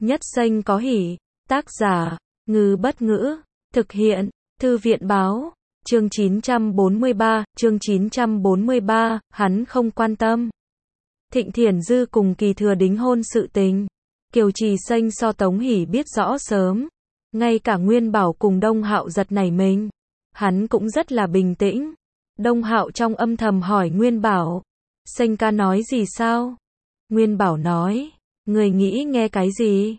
Nhất Xanh có hỉ. Tác giả, Ngư Bất Ngữ. Thực hiện, Thư viện Báo. Chương 943, hắn không quan tâm. Thịnh Thiển Dư cùng Kỳ Thừa đính hôn sự tình. Kiều Trì Xanh so Tống Hỷ biết rõ sớm. Ngay cả Nguyên Bảo cùng Đông Hạo giật nảy mình. Hắn cũng rất là bình tĩnh. Đông Hạo trong âm thầm hỏi Nguyên Bảo. Xanh ca nói gì sao? Nguyên Bảo nói. Người nghĩ nghe cái gì?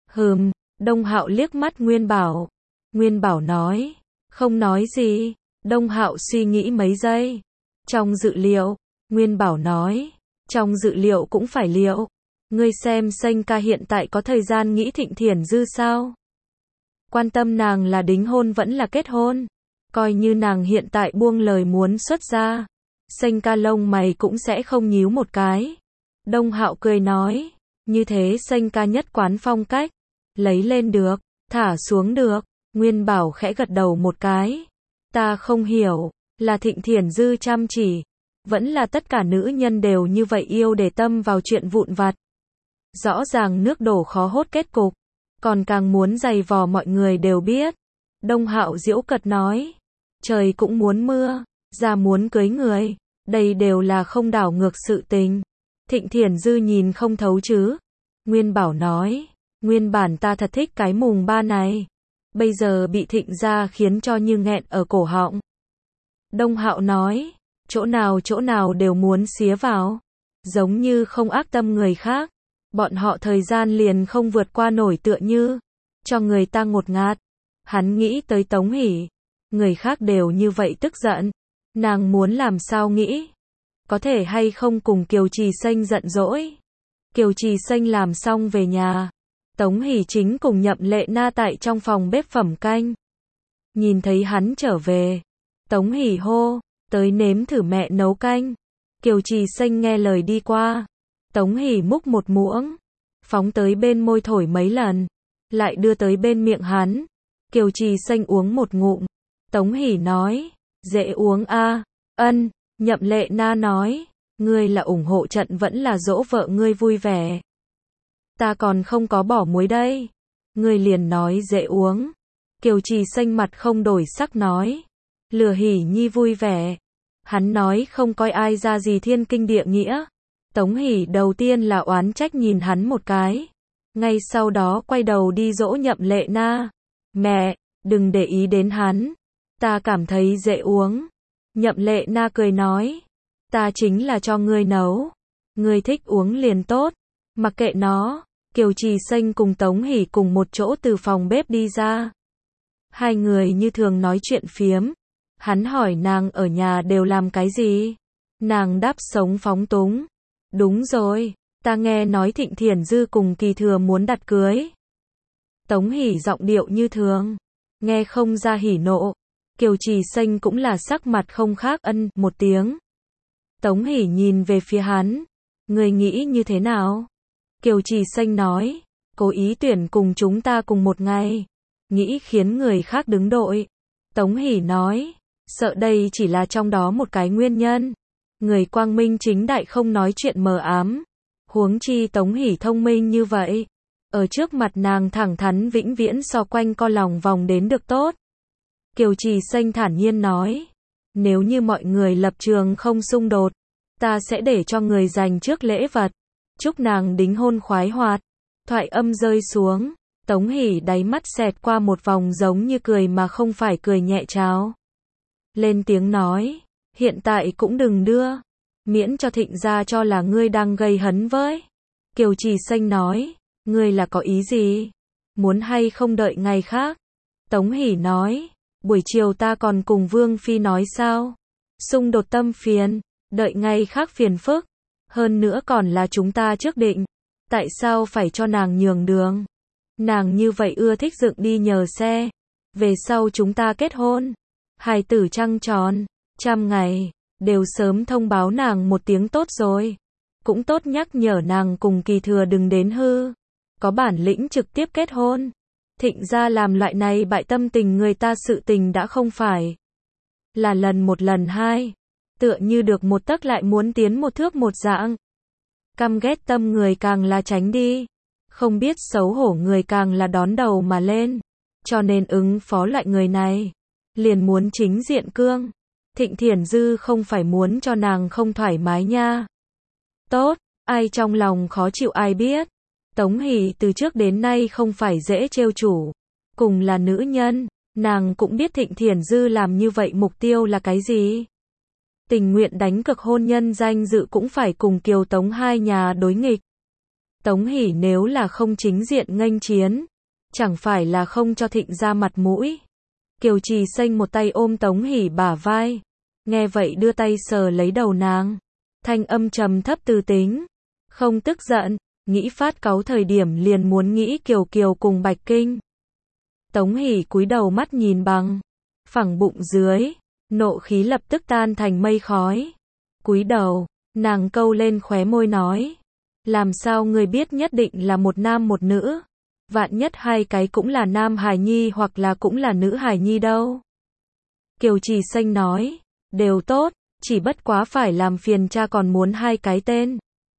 Đông Hạo liếc mắt Nguyên Bảo. Nguyên Bảo nói. Không nói gì. Đông Hạo suy nghĩ mấy giây. Trong dự liệu. Nguyên Bảo nói. Trong dự liệu cũng phải liệu. Ngươi xem Xanh ca hiện tại có thời gian nghĩ Thịnh Thiển Dư sao? Quan tâm nàng là đính hôn vẫn là kết hôn. Coi như nàng hiện tại buông lời muốn xuất gia. Xanh ca lông mày cũng sẽ không nhíu một cái. Đông Hạo cười nói. Như thế Xanh ca nhất quán phong cách. Lấy lên được, thả xuống được. Nguyên Bảo khẽ gật đầu một cái. Ta không hiểu, là Thịnh Thiển Dư chăm chỉ. Vẫn là tất cả nữ nhân đều như vậy yêu để tâm vào chuyện vụn vặt. Rõ ràng nước đổ khó hốt kết cục. Còn càng muốn giày vò mọi người đều biết. Đông Hạo giễu cợt nói. Trời cũng muốn mưa, ra muốn cưới người. Đây đều là không đảo ngược sự tình. Thịnh Thiển Dư nhìn không thấu chứ. Nguyên Bảo nói. Nguyên bản ta thật thích cái mùng 3 này. Bây giờ bị Thịnh gia khiến cho như nghẹn ở cổ họng. Đông Hạo nói. Chỗ nào đều muốn xía vào. Giống như không ác tâm người khác. Bọn họ thời gian liền không vượt qua nổi tựa như. Cho người ta ngột ngạt. Hắn nghĩ tới Tống Hỷ. Người khác đều như vậy tức giận. Nàng muốn làm sao nghĩ? Có thể hay không cùng Kiều Trì Xanh giận dỗi? Kiều Trì Xanh làm xong về nhà. Tống Hỷ chính cùng Nhậm Lệ Na tại trong phòng bếp phẩm canh. Nhìn thấy hắn trở về. Tống Hỷ hô. Tới nếm thử mẹ nấu canh. Kiều Trì Xanh nghe lời đi qua. Tống Hỷ múc một muỗng. Phóng tới bên môi thổi mấy lần. Lại đưa tới bên miệng hắn. Kiều Trì Xanh uống một ngụm. Tống Hỷ nói. Dễ uống a. Ân. Nhậm Lệ Na nói. Ngươi là ủng hộ trận vẫn là dỗ vợ ngươi vui vẻ. Ta còn không có bỏ muối đây. Ngươi liền nói dễ uống. Kiều Trì Xanh mặt không đổi sắc nói. Lừa Hỷ Nhi vui vẻ. Hắn nói không coi ai ra gì thiên kinh địa nghĩa. Tống Hỷ đầu tiên là oán trách nhìn hắn một cái. Ngay sau đó quay đầu đi dỗ Nhậm Lệ Na. Mẹ, đừng để ý đến hắn. Ta cảm thấy dễ uống. Nhậm Lệ Na cười nói. Ta chính là cho ngươi nấu. Ngươi thích uống liền tốt. Mặc kệ nó. Kiều Trì Xanh cùng Tống Hỷ cùng một chỗ từ phòng bếp đi ra. Hai người như thường nói chuyện phiếm. Hắn hỏi nàng ở nhà đều làm cái gì? Nàng đáp sống phóng túng. Đúng rồi, ta nghe nói Thịnh Thiển Dư cùng Kỳ Thừa muốn đặt cưới. Tống Hỷ giọng điệu như thường. Nghe không ra hỉ nộ. Kiều Trì Xanh cũng là sắc mặt không khác một tiếng. Tống Hỷ nhìn về phía hắn. Người nghĩ như thế nào? Kiều Trì Xanh nói. Cố ý tuyển cùng chúng ta cùng một ngày. Nghĩ khiến người khác đứng đội. Tống Hỷ nói. Sợ đây chỉ là trong đó một cái nguyên nhân. Người quang minh chính đại không nói chuyện mờ ám. Huống chi Tống Hỷ thông minh như vậy. Ở trước mặt nàng thẳng thắn vĩnh viễn so quanh co lòng vòng đến được tốt. Kiều Trì Xanh thản nhiên nói. Nếu như mọi người lập trường không xung đột. Ta sẽ để cho người dành trước lễ vật. Chúc nàng đính hôn khoái hoạt. Thoại âm rơi xuống. Tống Hỷ đáy mắt xẹt qua một vòng giống như cười mà không phải cười nhẹ cháo. Lên tiếng nói. Hiện tại cũng đừng đưa. Miễn cho Thịnh gia cho là ngươi đang gây hấn với. Kiều Trì Xanh nói. Ngươi là có ý gì? Muốn hay không đợi ngày khác? Tống Hỷ nói. Buổi chiều ta còn cùng Vương Phi nói sao? Xung đột tâm phiền. Đợi ngày khác phiền phức. Hơn nữa còn là chúng ta trước định. Tại sao phải cho nàng nhường đường? Nàng như vậy ưa thích dựng đi nhờ xe. Về sau chúng ta kết hôn. Hài tử trăng tròn. 100 ngày. Đều sớm thông báo nàng một tiếng tốt rồi. Cũng tốt nhắc nhở nàng cùng Kỳ Thừa đừng đến hư. Có bản lĩnh trực tiếp kết hôn. Thịnh gia làm loại này bại tâm tình người ta sự tình đã không phải là lần một lần hai. Tựa như được một tấc lại muốn tiến một thước một dạng. Căm ghét tâm người càng là tránh đi. Không biết xấu hổ người càng là đón đầu mà lên. Cho nên ứng phó loại người này, liền muốn chính diện cương. Thịnh Thiển Dư không phải muốn cho nàng không thoải mái nha. Tốt, ai trong lòng khó chịu ai biết. Tống Hỷ từ trước đến nay không phải dễ trêu chủ. Cùng là nữ nhân, nàng cũng biết Thịnh Thiển Dư làm như vậy mục tiêu là cái gì. Tình nguyện đánh cược hôn nhân danh dự cũng phải cùng Kiều Tống hai nhà đối nghịch. Tống Hỷ nếu là không chính diện nghênh chiến, chẳng phải là không cho Thịnh ra mặt mũi. Kiều Trì Xanh một tay ôm Tống Hỷ bả vai, nghe vậy đưa tay sờ lấy đầu nàng, thanh âm trầm thấp từ tính, không tức giận, nghĩ phát cáu thời điểm liền muốn nghĩ Kiều Kiều cùng Bạch Kinh. Tống Hỷ cúi đầu mắt nhìn bằng phẳng bụng dưới, nộ khí lập tức tan thành mây khói. Cúi đầu, nàng câu lên khóe môi nói, làm sao người biết nhất định là một nam một nữ? Vạn nhất hai cái cũng là nam hài nhi hoặc là cũng là nữ hài nhi đâu. Kiều Trì Xanh nói, đều tốt, chỉ bất quá phải làm phiền cha còn muốn hai cái tên.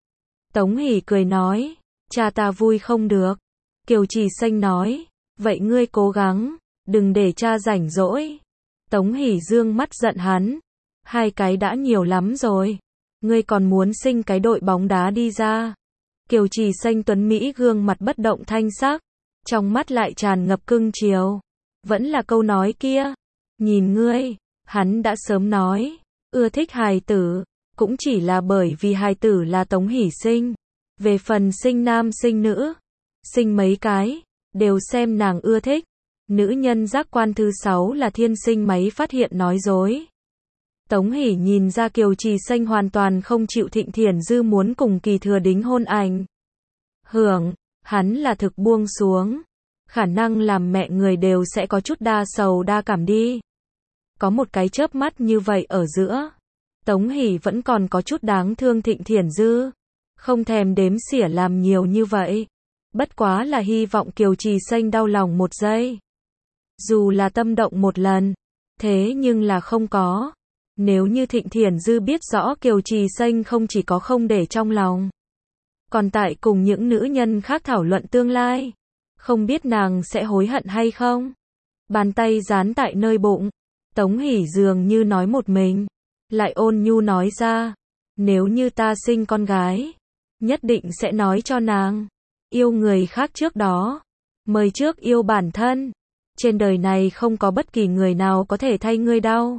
Tống Hỷ cười nói, cha ta vui không được. Kiều Trì Xanh nói, vậy ngươi cố gắng, đừng để cha rảnh rỗi. Tống Hỷ dương mắt giận hắn, hai cái đã nhiều lắm rồi, ngươi còn muốn sinh cái đội bóng đá đi ra. Kiều Trì Xanh tuấn Mỹ gương mặt bất động thanh sắc, trong mắt lại tràn ngập cưng chiều. Vẫn là câu nói kia, nhìn ngươi, hắn đã sớm nói, ưa thích hài tử, cũng chỉ là bởi vì hài tử là Tống Hỷ sinh. Về phần sinh nam sinh nữ, sinh mấy cái, đều xem nàng ưa thích. Nữ nhân giác quan thứ 6 là thiên sinh máy phát hiện nói dối. Tống Hỷ nhìn ra Kiều Trì Xanh hoàn toàn không chịu Thịnh Thiển Dư muốn cùng Kỳ Thừa đính hôn ảnh hưởng, hắn là thực buông xuống. Khả năng làm mẹ người đều sẽ có chút đa sầu đa cảm đi. Có một cái chớp mắt như vậy ở giữa, Tống Hỷ vẫn còn có chút đáng thương Thịnh Thiển Dư. Không thèm đếm xỉa làm nhiều như vậy. Bất quá là hy vọng Kiều Trì Xanh đau lòng một giây. Dù là tâm động một lần, thế nhưng là không có. Nếu như Thịnh Thiển Dư biết rõ Kiều Trì Xanh không chỉ có không để trong lòng, còn tại cùng những nữ nhân khác thảo luận tương lai, không biết nàng sẽ hối hận hay không. Bàn tay dán tại nơi bụng, Tống Hỷ dường như nói một mình, lại ôn nhu nói ra, nếu như ta sinh con gái, nhất định sẽ nói cho nàng, yêu người khác trước đó, mời trước yêu bản thân. Trên đời này không có bất kỳ người nào có thể thay ngươi đau.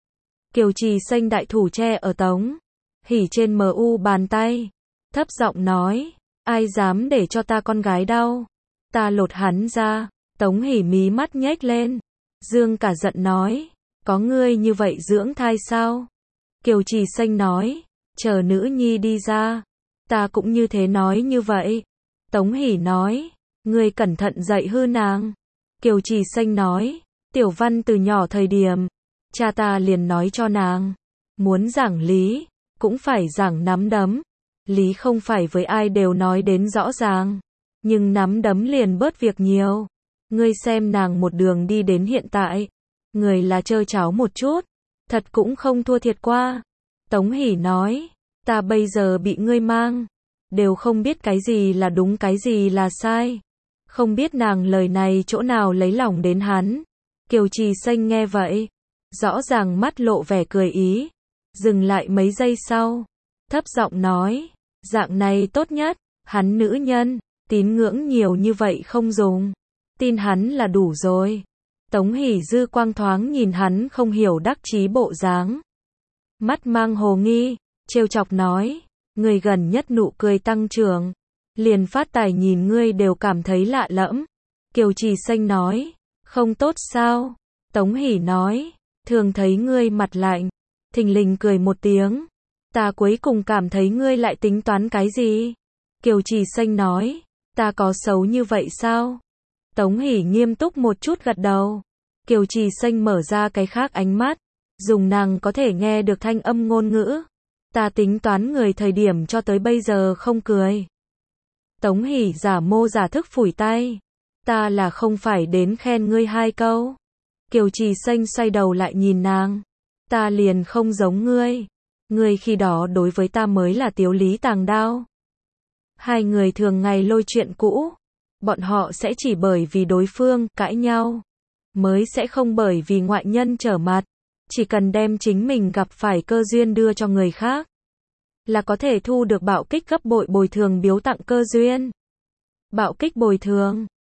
Kiều Trì Xanh đại thủ che ở Tống Hỷ trên mu bàn tay, thấp giọng nói, ai dám để cho ta con gái đau, ta lột hắn ra. Tống Hỷ mí mắt nhếch lên, dương cả giận nói, có ngươi như vậy dưỡng thai sao? Kiều Trì Xanh nói, chờ nữ nhi đi ra, ta cũng như thế nói như vậy. Tống Hỷ nói, ngươi cẩn thận dạy hư nàng. Kiều Trì Xanh nói, Tiểu Văn từ nhỏ thời điểm, cha ta liền nói cho nàng, muốn giảng lý, cũng phải giảng nắm đấm. Lý không phải với ai đều nói đến rõ ràng, nhưng nắm đấm liền bớt việc nhiều. Ngươi xem nàng một đường đi đến hiện tại, người là trơ tráo một chút, thật cũng không thua thiệt qua. Tống Hỷ nói, ta bây giờ bị ngươi mang, đều không biết cái gì là đúng cái gì là sai. Không biết nàng lời này chỗ nào lấy lòng đến hắn. Kiều Trì Xanh nghe vậy, rõ ràng mắt lộ vẻ cười ý, dừng lại mấy giây sau, thấp giọng nói, dạng này tốt nhất, hắn nữ nhân, tín ngưỡng nhiều như vậy không dùng, tin hắn là đủ rồi. Tống Hỷ dư quang thoáng nhìn hắn không hiểu đắc chí bộ dáng, mắt mang hồ nghi, trêu chọc nói, người gần nhất nụ cười tăng trưởng, liền phát tài nhìn ngươi đều cảm thấy lạ lẫm. Kiều Trì Xanh nói, không tốt sao? Tống Hỷ nói, thường thấy ngươi mặt lạnh, thình lình cười một tiếng, ta cuối cùng cảm thấy ngươi lại tính toán cái gì? Kiều Trì Xanh nói, ta có xấu như vậy sao? Tống Hỷ nghiêm túc một chút gật đầu. Kiều Trì Xanh mở ra cái khác ánh mắt, dùng nàng có thể nghe được thanh âm ngôn ngữ. Ta tính toán người thời điểm cho tới bây giờ không cười. Tống Hỷ giả mô giả thức phủi tay. Ta là không phải đến khen ngươi hai câu. Kiều Trì Xanh xoay đầu lại nhìn nàng. Ta liền không giống ngươi. Ngươi khi đó đối với ta mới là tiếu lý tàng đao. Hai người thường ngày lôi chuyện cũ. Bọn họ sẽ chỉ bởi vì đối phương cãi nhau, mới sẽ không bởi vì ngoại nhân trở mặt. Chỉ cần đem chính mình gặp phải cơ duyên đưa cho người khác, là có thể thu được bạo kích gấp bội bồi thường biếu tặng cơ duyên. Bạo kích bồi thường